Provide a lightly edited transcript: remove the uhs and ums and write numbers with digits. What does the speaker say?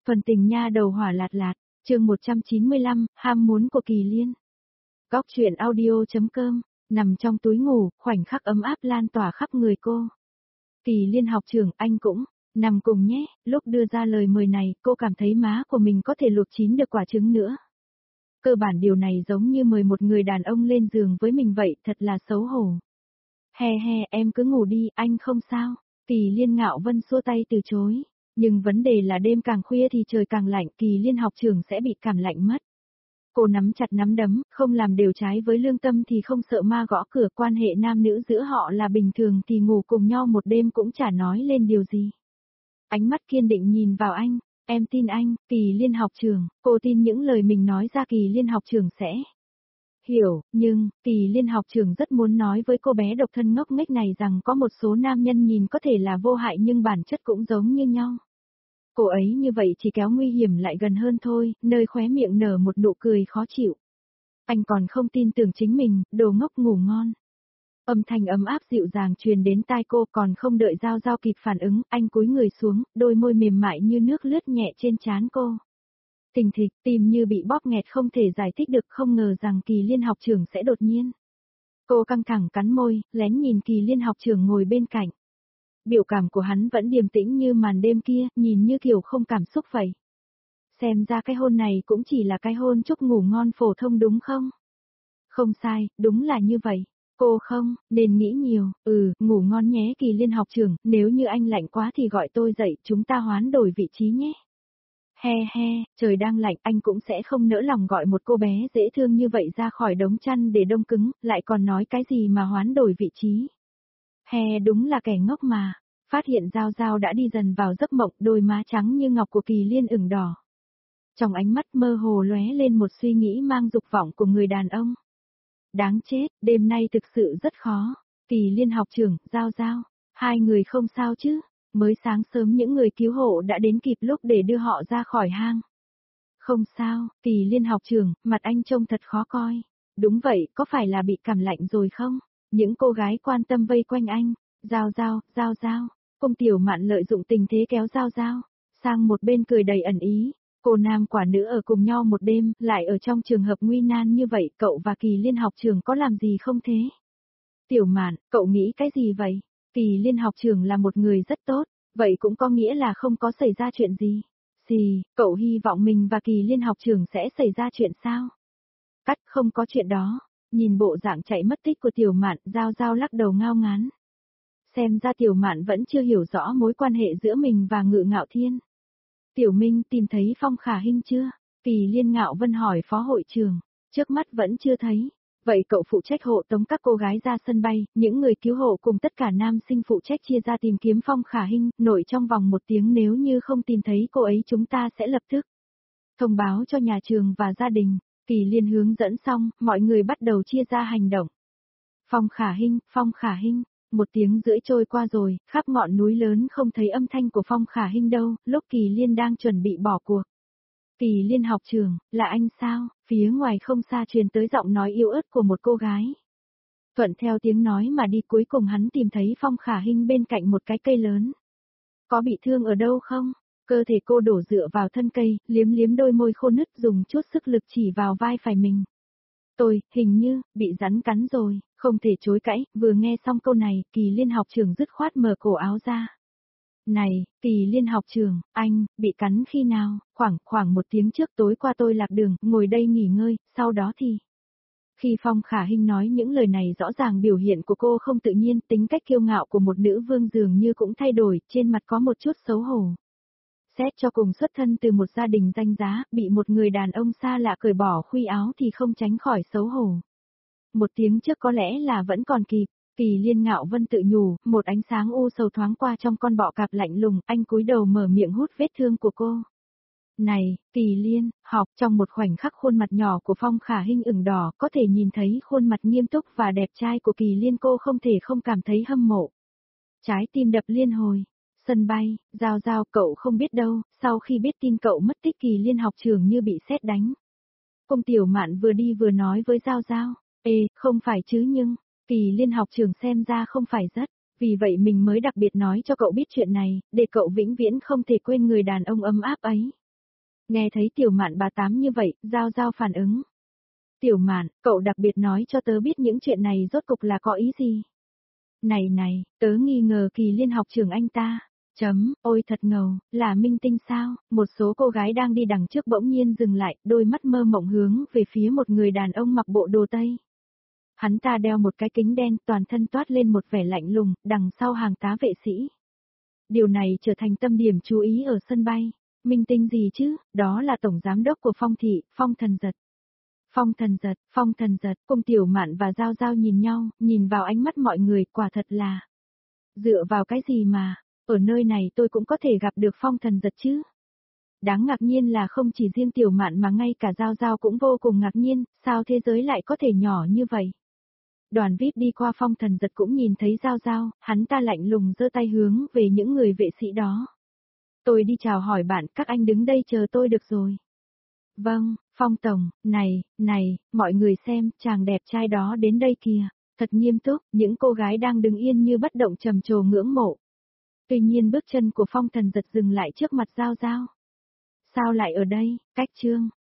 Phần tình nha đầu hỏa lạt lạt, chương 195, ham muốn của Kỳ Liên. Góc truyện audio.com, nằm trong túi ngủ, khoảnh khắc ấm áp lan tỏa khắp người cô. Kỳ Liên học trưởng, anh cũng, nằm cùng nhé, lúc đưa ra lời mời này, cô cảm thấy má của mình có thể luộc chín được quả trứng nữa. Cơ bản điều này giống như mời một người đàn ông lên giường với mình vậy, thật là xấu hổ. He he, em cứ ngủ đi, anh không sao. Kỳ Liên Ngạo Vân xua tay từ chối. Nhưng vấn đề là đêm càng khuya thì trời càng lạnh, Kỳ Liên học trưởng sẽ bị cảm lạnh mất. Cô nắm chặt nắm đấm, không làm đều trái với lương tâm thì không sợ ma gõ cửa, quan hệ nam nữ giữa họ là bình thường thì ngủ cùng nhau một đêm cũng chả nói lên điều gì. Ánh mắt kiên định nhìn vào anh, em tin anh, Kỳ Liên học trưởng, cô tin những lời mình nói ra Kỳ Liên học trưởng sẽ hiểu, nhưng, Kỳ Liên học trưởng rất muốn nói với cô bé độc thân ngốc nghếch này rằng có một số nam nhân nhìn có thể là vô hại nhưng bản chất cũng giống như nhau. Cô ấy như vậy chỉ kéo nguy hiểm lại gần hơn thôi, nơi khóe miệng nở một nụ cười khó chịu. Anh còn không tin tưởng chính mình, đồ ngốc ngủ ngon. Âm thanh ấm áp dịu dàng truyền đến tai cô, còn không đợi Giao Giao kịp phản ứng, anh cúi người xuống, đôi môi mềm mại như nước lướt nhẹ trên trán cô. Thình thịch, tim như bị bóp nghẹt không thể giải thích được, không ngờ rằng Kỳ Liên học trưởng sẽ đột nhiên. Cô căng thẳng cắn môi, lén nhìn Kỳ Liên học trưởng ngồi bên cạnh. Biểu cảm của hắn vẫn điềm tĩnh như màn đêm kia, nhìn như kiểu không cảm xúc vậy. Xem ra cái hôn này cũng chỉ là cái hôn chúc ngủ ngon phổ thông đúng không? Không sai, đúng là như vậy. Cô không, nên nghĩ nhiều, ngủ ngon nhé Kỳ Liên học trưởng, nếu như anh lạnh quá thì gọi tôi dậy, chúng ta hoán đổi vị trí nhé. He he, trời đang lạnh, anh cũng sẽ không nỡ lòng gọi một cô bé dễ thương như vậy ra khỏi đống chăn để đông cứng, lại còn nói cái gì mà hoán đổi vị trí. He, đúng là kẻ ngốc mà. Phát hiện Giao Giao đã đi dần vào giấc mộng, đôi má trắng như ngọc của Kỳ Liên ửng đỏ. Trong ánh mắt mơ hồ lóe lên một suy nghĩ mang dục vọng của người đàn ông. Đáng chết, đêm nay thực sự rất khó. Kỳ Liên học trưởng, Giao Giao, hai người không sao chứ? Mới sáng sớm những người cứu hộ đã đến kịp lúc để đưa họ ra khỏi hang. Không sao, Kỳ Liên học trưởng, mặt anh trông thật khó coi. Đúng vậy, có phải là bị cảm lạnh rồi không? Những cô gái quan tâm vây quanh anh. Giao Giao, Giao Giao. Cung Tiểu Mạn lợi dụng tình thế kéo Giao Giao sang một bên cười đầy ẩn ý. Cô nam quả nữ ở cùng nhau một đêm, lại ở trong trường hợp nguy nan như vậy, cậu và Kỳ Liên học trưởng có làm gì không thế? Tiểu Mạn, cậu nghĩ cái gì vậy? Kỳ Liên học trưởng là một người rất tốt, vậy cũng có nghĩa là không có xảy ra chuyện gì. Gì, cậu hy vọng mình và Kỳ Liên học trưởng sẽ xảy ra chuyện sao? Cắt, không có chuyện đó. Nhìn bộ dạng chạy mất tích của Tiểu Mạn, Giao Giao lắc đầu ngao ngán. Xem ra Tiểu Mạn vẫn chưa hiểu rõ mối quan hệ giữa mình và Ngự Ngạo Thiên. Tiểu Minh tìm thấy Phong Khả Hinh chưa? Kỳ Liên Ngạo Vân hỏi phó hội trưởng. Trước mắt vẫn chưa thấy. Vậy cậu phụ trách hộ tống các cô gái ra sân bay, những người cứu hộ cùng tất cả nam sinh phụ trách chia ra tìm kiếm Phong Khả Hinh, nội trong vòng 1 tiếng, nếu như không tìm thấy cô ấy chúng ta sẽ lập tức thông báo cho nhà trường và gia đình. Kỳ Liên hướng dẫn xong, mọi người bắt đầu chia ra hành động. Phong Khả Hinh, Phong Khả Hinh. 1 tiếng rưỡi trôi qua rồi, khắp ngọn núi lớn không thấy âm thanh của Phong Khả Hinh đâu, lúc Kỳ Liên đang chuẩn bị bỏ cuộc. Kỳ Liên học trưởng, là anh sao? Phía ngoài không xa truyền tới giọng nói yếu ớt của một cô gái. Thuận theo tiếng nói mà đi, cuối cùng hắn tìm thấy Phong Khả Hinh bên cạnh một cái cây lớn. Có bị thương ở đâu không? Cơ thể cô đổ dựa vào thân cây, liếm liếm đôi môi khô nứt, dùng chút sức lực chỉ vào vai phải mình. Tôi, hình như, bị rắn cắn rồi, không thể chối cãi. Vừa nghe xong câu này, Kỳ Liên học trưởng dứt khoát mở cổ áo ra. Này, Kỳ Liên học trưởng, anh, bị cắn khi nào? Khoảng 1 tiếng trước, tối qua tôi lạc đường, ngồi đây nghỉ ngơi, sau đó thì... Khi Phong Khả Hinh nói những lời này, rõ ràng biểu hiện của cô không tự nhiên, tính cách kiêu ngạo của một nữ vương dường như cũng thay đổi, trên mặt có một chút xấu hổ. Xét cho cùng xuất thân từ một gia đình danh giá, bị một người đàn ông xa lạ cởi bỏ khuy áo thì không tránh khỏi xấu hổ. 1 tiếng trước có lẽ là vẫn còn kịp. Kỳ Liên Ngạo Vân tự nhủ, một ánh sáng u sầu thoáng qua trong con bọ cạp lạnh lùng, anh cúi đầu mở miệng hút vết thương của cô. Này, Kỳ Liên, học, trong một khoảnh khắc khuôn mặt nhỏ của Phong Khả Hinh ửng đỏ, có thể nhìn thấy khuôn mặt nghiêm túc và đẹp trai của Kỳ Liên, cô không thể không cảm thấy hâm mộ. Trái tim đập liên hồi. Sân bay, Giao Giao, cậu không biết đâu, sau khi biết tin cậu mất tích, Kỳ Liên học trưởng như bị sét đánh. Cung Tiểu Mạn vừa đi vừa nói với Giao Giao, không phải chứ nhưng... Kỳ Liên học trưởng xem ra không phải rất, vì vậy mình mới đặc biệt nói cho cậu biết chuyện này, để cậu vĩnh viễn không thể quên người đàn ông ấm áp ấy. Nghe thấy Tiểu Mạn bà tám như vậy, Giao Giao phản ứng. Tiểu Mạn, cậu đặc biệt nói cho tớ biết những chuyện này rốt cục là có ý gì? Này, tớ nghi ngờ Kỳ Liên học trưởng anh ta. Ôi thật ngầu, là minh tinh sao? Một số cô gái đang đi đằng trước bỗng nhiên dừng lại, đôi mắt mơ mộng hướng về phía một người đàn ông mặc bộ đồ Tây. Hắn ta đeo một cái kính đen, toàn thân toát lên một vẻ lạnh lùng, đằng sau hàng tá vệ sĩ. Điều này trở thành tâm điểm chú ý ở sân bay. Minh tinh gì chứ, đó là tổng giám đốc của Phong thị, Phong Thần Giật. Phong Thần Giật, cùng Tiểu Mạn và Giao Giao nhìn nhau, nhìn vào ánh mắt mọi người, quả thật là. Dựa vào cái gì mà, ở nơi này tôi cũng có thể gặp được Phong Thần Giật chứ? Đáng ngạc nhiên là không chỉ riêng Tiểu Mạn mà ngay cả Giao Giao cũng vô cùng ngạc nhiên, sao thế giới lại có thể nhỏ như vậy? Đoàn VIP đi qua Phong Thần Giật cũng nhìn thấy Giao Giao, hắn ta lạnh lùng giơ tay hướng về những người vệ sĩ đó. Tôi đi chào hỏi bạn, các anh đứng đây chờ tôi được rồi. Vâng, Phong Tổng, này, mọi người xem, chàng đẹp trai đó đến đây kìa. Thật nghiêm túc, những cô gái đang đứng yên như bất động trầm trồ ngưỡng mộ. Tuy nhiên bước chân của Phong Thần Giật dừng lại trước mặt Giao Giao. Sao lại ở đây, cách chương.